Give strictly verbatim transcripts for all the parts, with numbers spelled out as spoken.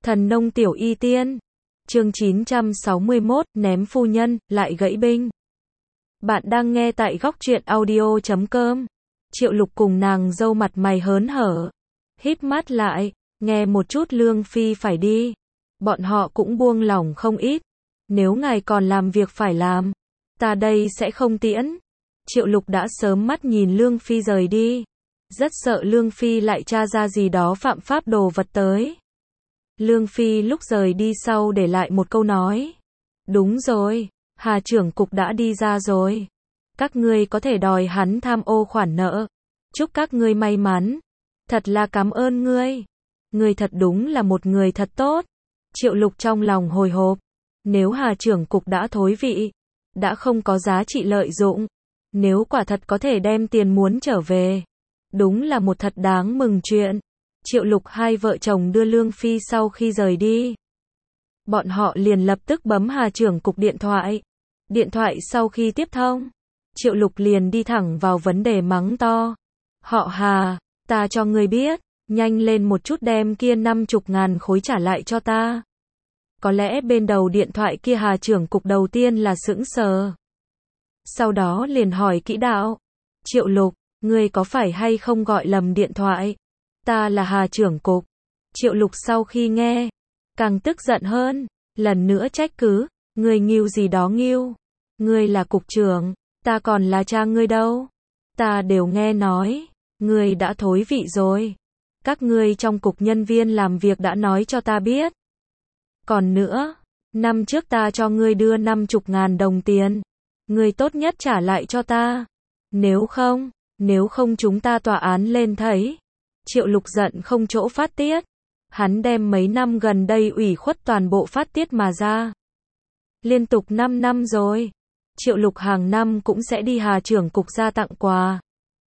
Thần nông tiểu y tiên. Chương chín trăm sáu mươi mốt, ném phu nhân, lại gãy binh. Bạn đang nghe tại góc truyện audio chấm com. Triệu Lục cùng nàng dâu mặt mày hớn hở, híp mắt lại, nghe một chút Lương Phi phải đi. Bọn họ cũng buông lỏng không ít. Nếu ngài còn làm việc phải làm, ta đây sẽ không tiễn. Triệu Lục đã sớm mắt nhìn Lương Phi rời đi. Rất sợ Lương Phi lại tra ra gì đó phạm pháp đồ vật tới. Lương Phi lúc rời đi sau để lại một câu nói. Đúng rồi, Hà trưởng cục đã đi ra rồi. Các ngươi có thể đòi hắn tham ô khoản nợ. Chúc các ngươi may mắn. Thật là cảm ơn ngươi. Ngươi thật đúng là một người thật tốt. Triệu Lục trong lòng hồi hộp. Nếu Hà trưởng cục đã thối vị, đã không có giá trị lợi dụng, nếu quả thật có thể đem tiền muốn trở về, đúng là một thật đáng mừng chuyện. Triệu Lục hai vợ chồng đưa Lương Phi sau khi rời đi. Bọn họ liền lập tức bấm Hà trưởng cục điện thoại. Điện thoại sau khi tiếp thông, Triệu Lục liền đi thẳng vào vấn đề mắng to. Họ Hà, ta cho ngươi biết, nhanh lên một chút đem kia năm chục ngàn khối trả lại cho ta. Có lẽ bên đầu điện thoại kia Hà trưởng cục đầu tiên là sững sờ. Sau đó liền hỏi kỹ đạo. Triệu Lục, ngươi có phải hay không gọi lầm điện thoại? Ta là Hà trưởng cục. Triệu Lục sau khi nghe, càng tức giận hơn, lần nữa trách cứ, ngươi nghiêu gì đó nghiêu. Ngươi là cục trưởng, ta còn là cha ngươi đâu. Ta đều nghe nói, ngươi đã thối vị rồi. Các ngươi trong cục nhân viên làm việc đã nói cho ta biết. Còn nữa, năm trước ta cho ngươi đưa năm chục ngàn đồng tiền. Ngươi tốt nhất trả lại cho ta. Nếu không, nếu không chúng ta tòa án lên thấy. Triệu Lục giận không chỗ phát tiết. Hắn đem mấy năm gần đây ủy khuất toàn bộ phát tiết mà ra. Liên tục năm năm rồi. Triệu Lục hàng năm cũng sẽ đi Hà trưởng cục ra tặng quà.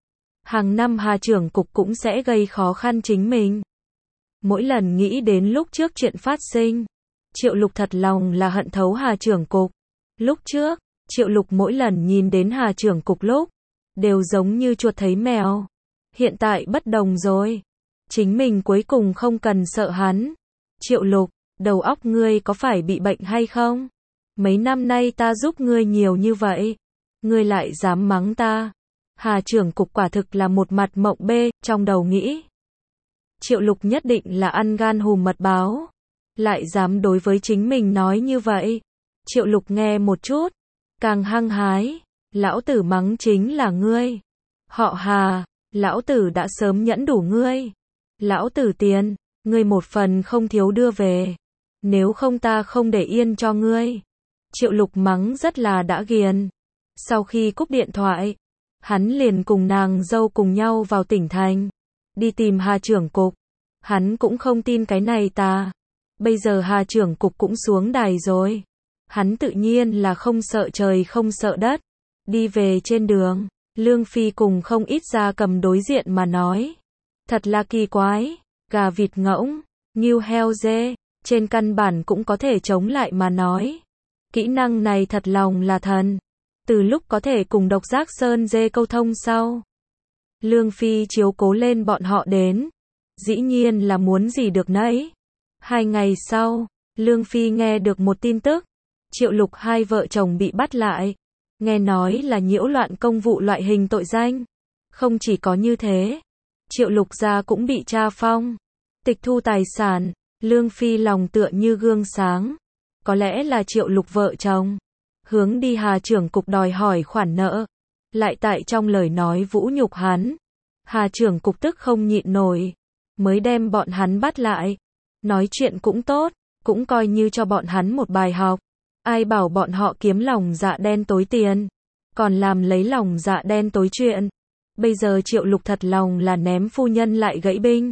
Hàng năm Hà trưởng cục cũng sẽ gây khó khăn chính mình. Mỗi lần nghĩ đến lúc trước chuyện phát sinh, Triệu Lục thật lòng là hận thấu Hà trưởng cục. Lúc trước, Triệu Lục mỗi lần nhìn đến Hà trưởng cục lúc, đều giống như chuột thấy mèo. Hiện tại bất đồng rồi. Chính mình cuối cùng không cần sợ hắn. Triệu Lục, đầu óc ngươi có phải bị bệnh hay không? Mấy năm nay ta giúp ngươi nhiều như vậy. Ngươi lại dám mắng ta. Hà trưởng cục quả thực là một mặt mộng bê, trong đầu nghĩ. Triệu Lục nhất định là ăn gan hùm mật báo. Lại dám đối với chính mình nói như vậy. Triệu Lục nghe một chút, càng hăng hái. Lão tử mắng chính là ngươi. Họ Hà, lão tử đã sớm nhẫn đủ ngươi. Lão tử tiền, ngươi một phần không thiếu đưa về. Nếu không ta không để yên cho ngươi. Triệu Lục mắng rất là đã ghiền. Sau khi cúp điện thoại, hắn liền cùng nàng dâu cùng nhau vào tỉnh thành. Đi tìm Hà trưởng cục. Hắn cũng không tin cái này ta. Bây giờ Hà trưởng cục cũng xuống đài rồi. Hắn tự nhiên là không sợ trời không sợ đất. Đi về trên đường, Lương Phi cùng không ít gia cầm đối diện mà nói. Thật là kỳ quái, gà vịt ngỗng, ngưu heo dê, trên căn bản cũng có thể chống lại mà nói. Kỹ năng này thật lòng là thần. Từ lúc có thể cùng độc giác sơn dê câu thông sau, Lương Phi chiếu cố lên bọn họ đến. Dĩ nhiên là muốn gì được nấy. Hai ngày sau, Lương Phi nghe được một tin tức. Triệu Lục hai vợ chồng bị bắt lại. Nghe nói là nhiễu loạn công vụ loại hình tội danh. Không chỉ có như thế, Triệu Lục gia cũng bị tra phong, tịch thu tài sản. Lương Phi lòng tựa như gương sáng. Có lẽ là Triệu Lục vợ chồng hướng đi Hà trưởng cục đòi hỏi khoản nợ, lại tại trong lời nói vũ nhục hắn. Hà trưởng cục tức không nhịn nổi, mới đem bọn hắn bắt lại. Nói chuyện cũng tốt, cũng coi như cho bọn hắn một bài học. Ai bảo bọn họ kiếm lòng dạ đen tối tiền, còn làm lấy lòng dạ đen tối chuyện. Bây giờ Triệu Lục thật lòng là ném phu nhân lại gãy binh.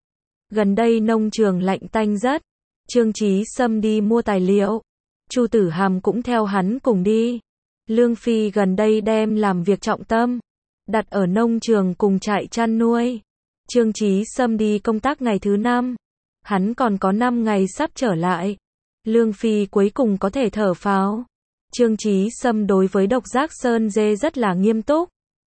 Gần đây nông trường lạnh tanh rất. Trương Chí Sâm đi mua tài liệu. Chu Tử Hàm cũng theo hắn cùng đi. Lương Phi gần đây đem làm việc trọng tâm đặt ở nông trường cùng trại chăn nuôi. Trương Chí Sâm đi công tác ngày thứ năm. Hắn còn có năm ngày sắp trở lại. Lương Phi cuối cùng có thể thở phào. Trương Chí Sâm đối với độc giác sơn dê rất là nghiêm túc.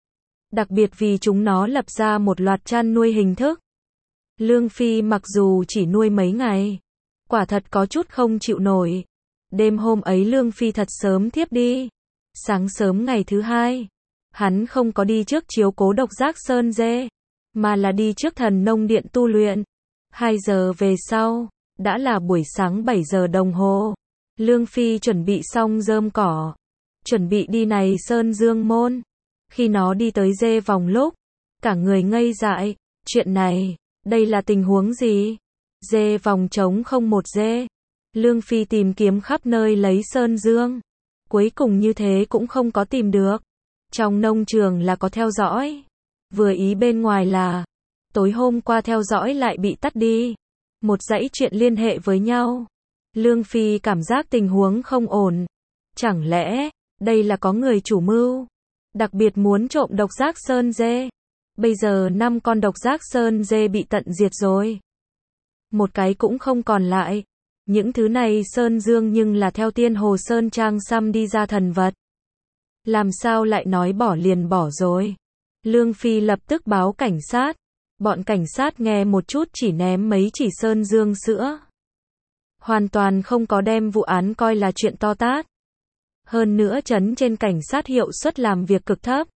Đặc biệt vì chúng nó lập ra một loạt chăn nuôi hình thức. Lương Phi mặc dù chỉ nuôi mấy ngày, Quả thật có chút không chịu nổi. Đêm hôm ấy Lương Phi thật sớm thiếp đi. Sáng sớm ngày thứ hai, hắn không có đi trước chiếu cố Độc Giác Sơn Dê, mà là đi trước Thần Nông Điện tu luyện. Hai giờ về sau, đã là buổi sáng bảy giờ đồng hồ. Lương Phi chuẩn bị xong rơm cỏ, chuẩn bị đi này Sơn Dương Môn. Khi nó đi tới dê vòng lúc, cả người ngây dại. Chuyện này, đây là tình huống gì? Dê vòng trống không một dê. Lương Phi tìm kiếm khắp nơi lấy Sơn Dương. Cuối cùng như thế cũng không có tìm được. Trong nông trường là có theo dõi. Vừa ý bên ngoài là, tối hôm qua theo dõi lại bị tắt đi. Một dãy chuyện liên hệ với nhau. Lương Phi cảm giác tình huống không ổn. Chẳng lẽ, đây là có người chủ mưu? Đặc biệt muốn trộm Độc Giác Sơn Dê. Bây giờ năm con Độc Giác Sơn Dê bị tận diệt rồi. Một cái cũng không còn lại. Những thứ này Sơn Dương nhưng là theo Tiên Hồ Sơn Trang xăm đi ra thần vật. Làm sao lại nói bỏ liền bỏ rồi? Lương Phi lập tức báo cảnh sát. Bọn cảnh sát nghe một chút chỉ ném mấy chỉ Sơn Dương sữa. Hoàn toàn không có đem vụ án coi là chuyện to tát. Hơn nữa trấn trên cảnh sát hiệu suất làm việc cực thấp.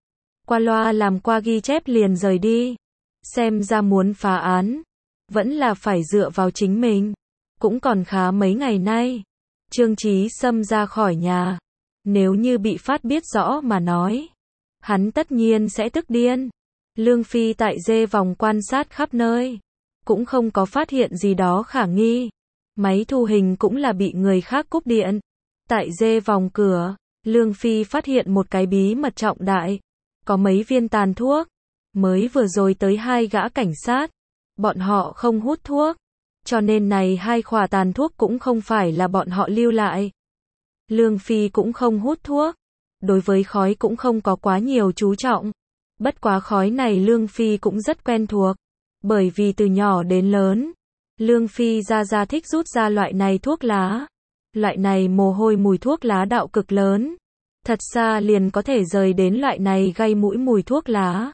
Qua loa làm qua ghi chép liền rời đi. Xem ra muốn phá án, vẫn là phải dựa vào chính mình. Cũng còn khá mấy ngày nay. Trương Chí Sâm ra khỏi nhà. Nếu như bị phát biết rõ mà nói, hắn tất nhiên sẽ tức điên. Lương Phi tại dê vòng quan sát khắp nơi. Cũng không có phát hiện gì đó khả nghi. Máy thu hình cũng là bị người khác cúp điện. Tại dê vòng cửa, Lương Phi phát hiện một cái bí mật trọng đại. Có mấy viên tàn thuốc. Mới vừa rồi tới hai gã cảnh sát. Bọn họ không hút thuốc. Cho nên này hai khỏa tàn thuốc cũng không phải là bọn họ lưu lại. Lương Phi cũng không hút thuốc. Đối với khói cũng không có quá nhiều chú trọng. Bất quá khói này Lương Phi cũng rất quen thuộc. Bởi vì từ nhỏ đến lớn, Lương Phi ra ra thích rút ra loại này thuốc lá. Loại này mồ hôi mùi thuốc lá đạo cực lớn. Thật xa liền có thể rời đến loại này gây mũi mùi thuốc lá.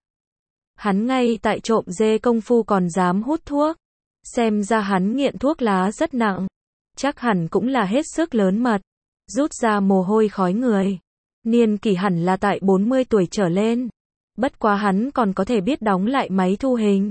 Hắn ngay tại trộm dê công phu còn dám hút thuốc. Xem ra hắn nghiện thuốc lá rất nặng. Chắc hẳn cũng là hết sức lớn mật. Rút ra mồ hôi khói người. Niên kỷ hẳn là tại bốn mươi tuổi trở lên. Bất quá hắn còn có thể biết đóng lại máy thu hình.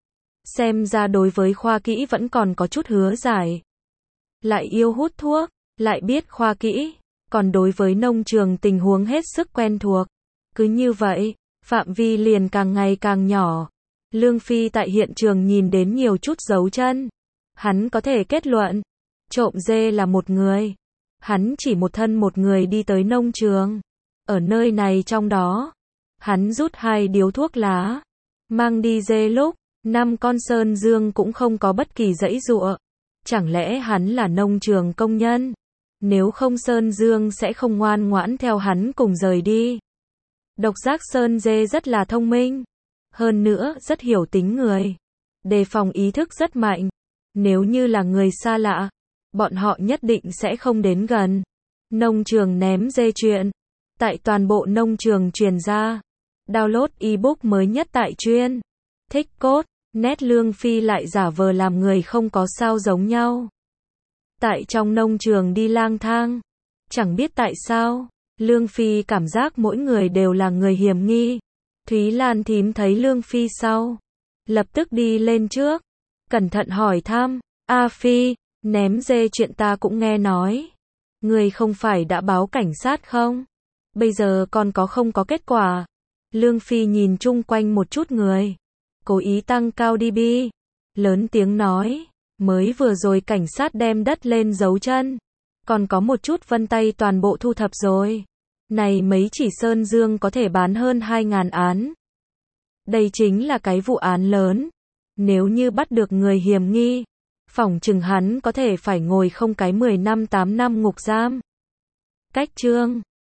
Xem ra đối với khoa kỹ vẫn còn có chút hứa giải. Lại yêu hút thuốc, lại biết khoa kỹ. Còn đối với nông trường tình huống hết sức quen thuộc. Cứ như vậy, phạm vi liền càng ngày càng nhỏ. Lương Phi tại hiện trường nhìn đến nhiều chút dấu chân. Hắn có thể kết luận, trộm dê là một người. Hắn chỉ một thân một người đi tới nông trường. Ở nơi này trong đó, hắn rút hai điếu thuốc lá. Mang đi dê lúc, năm con Sơn Dương cũng không có bất kỳ giãy giụa. Chẳng lẽ hắn là nông trường công nhân? Nếu không Sơn Dương sẽ không ngoan ngoãn theo hắn cùng rời đi. Độc Giác Sơn Dê rất là thông minh. Hơn nữa, rất hiểu tính người. Đề phòng ý thức rất mạnh. Nếu như là người xa lạ, bọn họ nhất định sẽ không đến gần. Nông trường ném dê chuyện. Tại toàn bộ nông trường truyền ra. Download ebook mới nhất tại chuyên. Thích cốt. Nét Lương Phi lại giả vờ làm người không có sao giống nhau. Tại trong nông trường đi lang thang. Chẳng biết tại sao, Lương Phi cảm giác mỗi người đều là người hiểm nghi. Thúy Lan thím thấy Lương Phi sau. Lập tức đi lên trước. Cẩn thận hỏi thăm. A Phi, ném dê chuyện ta cũng nghe nói. Người không phải đã báo cảnh sát không? Bây giờ còn có không có kết quả? Lương Phi nhìn chung quanh một chút người. Cố ý tăng cao đê bê. Lớn tiếng nói. Mới vừa rồi cảnh sát đem đất lên dấu chân. Còn có một chút vân tay toàn bộ thu thập rồi. Này mấy chỉ Sơn Dương có thể bán hơn hai ngàn án. Đây chính là cái vụ án lớn. Nếu như bắt được người hiểm nghi, phỏng chừng hắn có thể phải ngồi không cái mười năm tám năm ngục giam. Cách chương